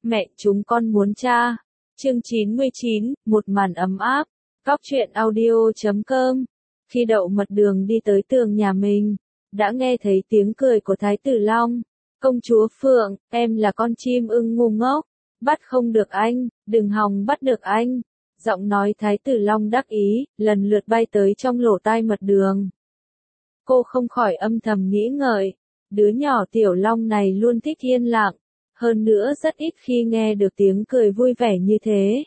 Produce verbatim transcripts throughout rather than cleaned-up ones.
Mẹ, chúng con muốn cha. Chương chín mươi chín, một màn ấm áp. Cóc truyện audio chấm com. Khi Đậu Mật Đường đi tới tường nhà mình, đã nghe thấy tiếng cười của Thái tử Long. Công chúa Phượng, em là con chim ưng ngu ngốc, bắt không được anh, đừng hòng bắt được anh. Giọng nói Thái tử Long đắc ý, lần lượt bay tới trong lỗ tai Mật Đường. Cô không khỏi âm thầm nghĩ ngợi, đứa nhỏ Tiểu Long này luôn thích yên lặng, hơn nữa rất ít khi nghe được tiếng cười vui vẻ như thế.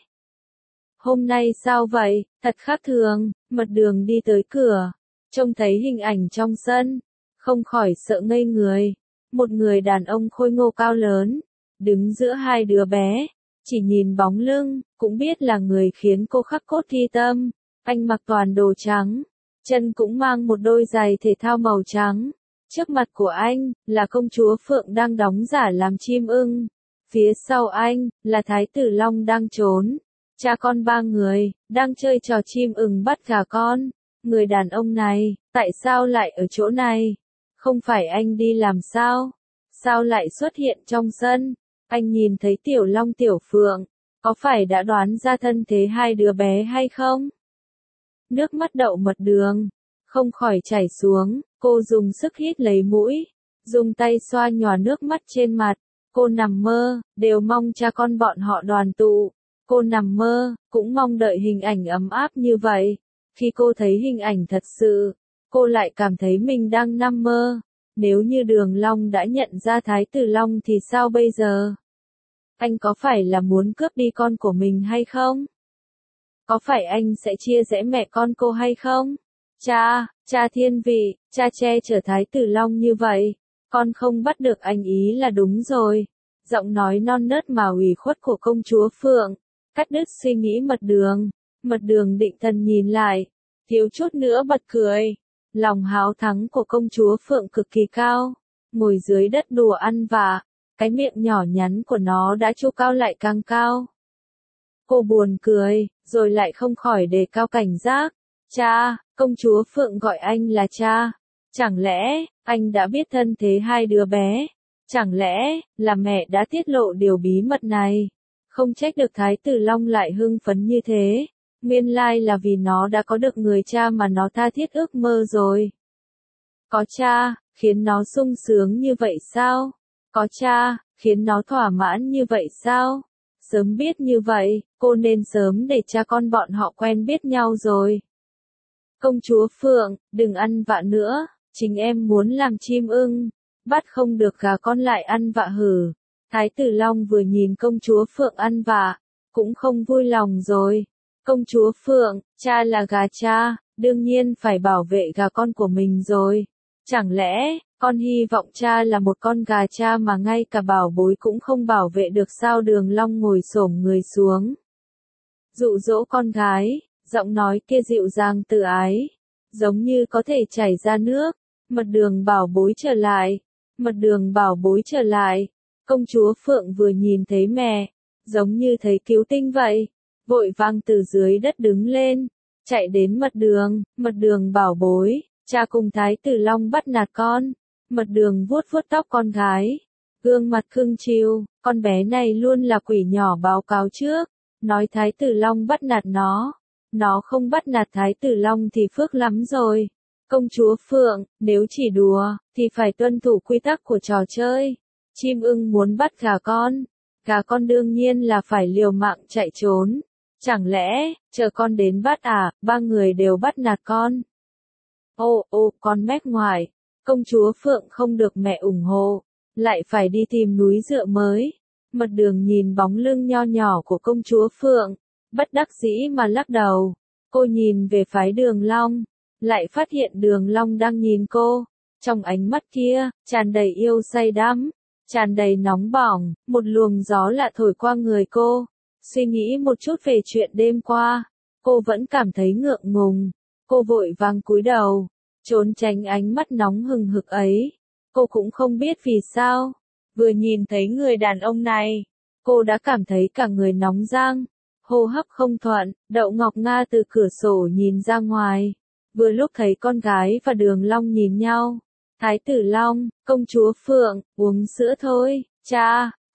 Hôm nay sao vậy, thật khác thường. Mật Đường đi tới cửa, trông thấy hình ảnh trong sân, không khỏi sợ ngây người. Một người đàn ông khôi ngô cao lớn, đứng giữa hai đứa bé, chỉ nhìn bóng lưng, cũng biết là người khiến cô khắc cốt ghi tâm. Anh mặc toàn đồ trắng, chân cũng mang một đôi giày thể thao màu trắng. Trước mặt của anh, là công chúa Phượng đang đóng giả làm chim ưng. Phía sau anh, là Thái tử Long đang trốn. Cha con ba người, đang chơi trò chim ưng bắt gà con. Người đàn ông này, tại sao lại ở chỗ này? Không phải anh đi làm sao? Sao lại xuất hiện trong sân? Anh nhìn thấy Tiểu Long Tiểu Phượng, có phải đã đoán ra thân thế hai đứa bé hay không? Nước mắt Đậu Mật Đường không khỏi chảy xuống, cô dùng sức hít lấy mũi, dùng tay xoa nhòa nước mắt trên mặt. Cô nằm mơ, đều mong cha con bọn họ đoàn tụ. Cô nằm mơ, cũng mong đợi hình ảnh ấm áp như vậy. Khi cô thấy hình ảnh thật sự, cô lại cảm thấy mình đang nằm mơ. Nếu như Đường Long đã nhận ra Thái tử Long thì sao bây giờ? Anh có phải là muốn cướp đi con của mình hay không? Có phải anh sẽ chia rẽ mẹ con cô hay không? Cha, cha thiên vị, cha che chở Thái tử Long như vậy, con không bắt được anh ý là đúng rồi. Giọng nói non nớt mà ủy khuất của công chúa Phượng, cắt đứt suy nghĩ Mật Đường. Mật Đường định thần nhìn lại, thiếu chút nữa bật cười. Lòng háo thắng của công chúa Phượng cực kỳ cao, ngồi dưới đất đùa ăn vạ, cái miệng nhỏ nhắn của nó đã chu cao lại càng cao. Cô buồn cười, rồi lại không khỏi đề cao cảnh giác. Cha, công chúa Phượng gọi anh là cha. Chẳng lẽ, anh đã biết thân thế hai đứa bé? Chẳng lẽ, là mẹ đã tiết lộ điều bí mật này? Không trách được Thái tử Long lại hưng phấn như thế. Nguyên lai là vì nó đã có được người cha mà nó tha thiết ước mơ rồi. Có cha, khiến nó sung sướng như vậy sao? Có cha, khiến nó thỏa mãn như vậy sao? Sớm biết như vậy, cô nên sớm để cha con bọn họ quen biết nhau rồi. Công chúa Phượng, đừng ăn vạ nữa, chính em muốn làm chim ưng, bắt không được gà con lại ăn vạ hử. Thái tử Long vừa nhìn công chúa Phượng ăn vạ, cũng không vui lòng rồi. Công chúa Phượng, cha là gà cha, đương nhiên phải bảo vệ gà con của mình rồi. Chẳng lẽ, con hy vọng cha là một con gà cha mà ngay cả bảo bối cũng không bảo vệ được sao? Đường Long ngồi xổm người xuống, dụ dỗ con gái, giọng nói kia dịu dàng từ ái, giống như có thể chảy ra nước. Mật Đường bảo bối trở lại, Mật Đường bảo bối trở lại. Công chúa Phượng vừa nhìn thấy mẹ, giống như thấy cứu tinh vậy, vội vàng từ dưới đất đứng lên, chạy đến Mật Đường. Mật Đường bảo bối, cha cùng Thái tử Long bắt nạt con. Mật Đường vuốt vuốt tóc con gái, gương mặt cưng chiều. Con bé này luôn là quỷ nhỏ báo cáo trước, nói Thái tử Long bắt nạt nó. Nó không bắt nạt Thái tử Long thì phước lắm rồi. Công chúa Phượng, nếu chỉ đùa, thì phải tuân thủ quy tắc của trò chơi. Chim ưng muốn bắt gà con, gà con đương nhiên là phải liều mạng chạy trốn. Chẳng lẽ, chờ con đến bắt à, ba người đều bắt nạt con. Ô ô, con mép ngoài, công chúa Phượng không được mẹ ủng hộ, lại phải đi tìm núi dựa mới. Mật Đường nhìn bóng lưng nho nhỏ của công chúa Phượng, bất đắc dĩ mà lắc đầu. Cô nhìn về phái Đường Long, lại phát hiện Đường Long đang nhìn cô. Trong ánh mắt kia, tràn đầy yêu say đắm, tràn đầy nóng bỏng. Một luồng gió lạ thổi qua người cô. Suy nghĩ một chút về chuyện đêm qua, cô vẫn cảm thấy ngượng ngùng. Cô vội vàng cúi đầu, trốn tránh ánh mắt nóng hừng hực ấy. Cô cũng không biết vì sao, vừa nhìn thấy người đàn ông này, cô đã cảm thấy cả người nóng rang, hô hấp không thuận. Đậu Ngọc Nga từ cửa sổ nhìn ra ngoài, vừa lúc thấy con gái và Đường Long nhìn nhau. Thái tử Long, công chúa Phượng, uống sữa thôi, cha,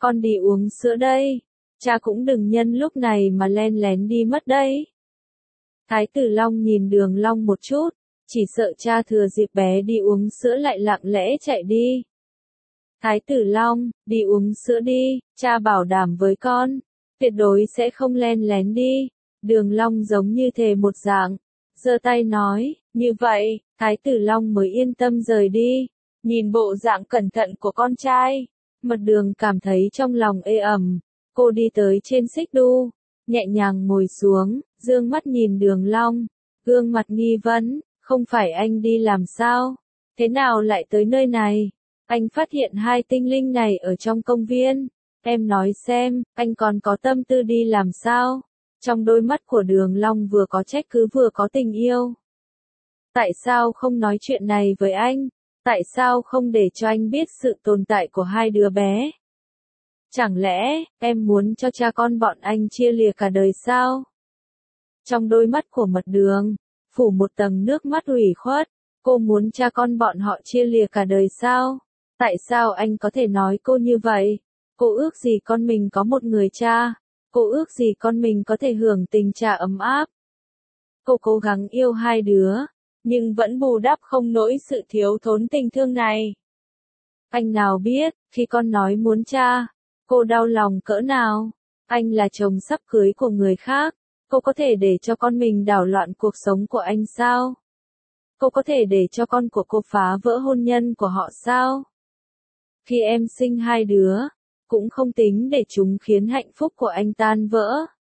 con đi uống sữa đây. Cha cũng đừng nhân lúc này mà len lén đi mất đấy. Thái tử Long nhìn Đường Long một chút, chỉ sợ cha thừa dịp bé đi uống sữa lại lặng lẽ chạy đi. Thái tử Long, đi uống sữa đi, cha bảo đảm với con, tuyệt đối sẽ không len lén đi. Đường Long giống như thề một dạng, giơ tay nói, như vậy, Thái tử Long mới yên tâm rời đi. Nhìn bộ dạng cẩn thận của con trai, Mật Đường cảm thấy trong lòng ê ẩm. Cô đi tới trên xích đu, nhẹ nhàng ngồi xuống, dương mắt nhìn Đường Long, gương mặt nghi vấn, không phải anh đi làm sao? Thế nào lại tới nơi này? Anh phát hiện hai tinh linh này ở trong công viên. Em nói xem, anh còn có tâm tư đi làm sao? Trong đôi mắt của Đường Long vừa có trách cứ vừa có tình yêu. Tại sao không nói chuyện này với anh? Tại sao không để cho anh biết sự tồn tại của hai đứa bé? Chẳng lẽ, em muốn cho cha con bọn anh chia lìa cả đời sao? Trong đôi mắt của Mật Đường, phủ một tầng nước mắt ủy khuất. Cô muốn cha con bọn họ chia lìa cả đời sao? Tại sao anh có thể nói cô như vậy? Cô ước gì con mình có một người cha? Cô ước gì con mình có thể hưởng tình cha ấm áp? Cô cố gắng yêu hai đứa, nhưng vẫn bù đắp không nổi sự thiếu thốn tình thương này. Anh nào biết, khi con nói muốn cha, cô đau lòng cỡ nào? Anh là chồng sắp cưới của người khác, cô có thể để cho con mình đảo loạn cuộc sống của anh sao? Cô có thể để cho con của cô phá vỡ hôn nhân của họ sao? Khi em sinh hai đứa, cũng không tính để chúng khiến hạnh phúc của anh tan vỡ.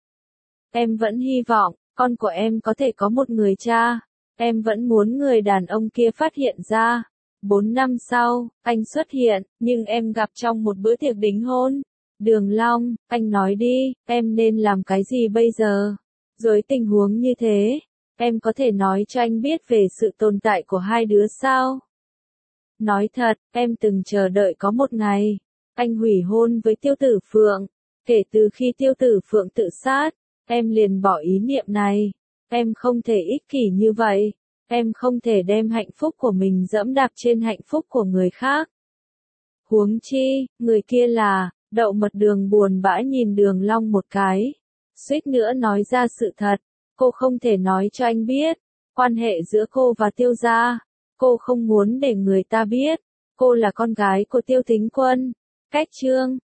Em vẫn hy vọng, con của em có thể có một người cha. Em vẫn muốn người đàn ông kia phát hiện ra. Bốn năm sau, anh xuất hiện, nhưng em gặp trong một bữa tiệc đính hôn. Đường Long, anh nói đi, em nên làm cái gì bây giờ? Dưới tình huống như thế, em có thể nói cho anh biết về sự tồn tại của hai đứa sao? Nói thật, em từng chờ đợi có một ngày, anh hủy hôn với Tiêu Tử Phượng. Kể từ khi Tiêu Tử Phượng tự sát, em liền bỏ ý niệm này. Em không thể ích kỷ như vậy. Em không thể đem hạnh phúc của mình dẫm đạp trên hạnh phúc của người khác. Huống chi, người kia là, Đậu Mật Đường buồn bã nhìn Đường Long một cái. Suýt nữa nói ra sự thật. Cô không thể nói cho anh biết. Quan hệ giữa cô và Tiêu gia. Cô không muốn để người ta biết. Cô là con gái của Tiêu Thính Quân. Cách chương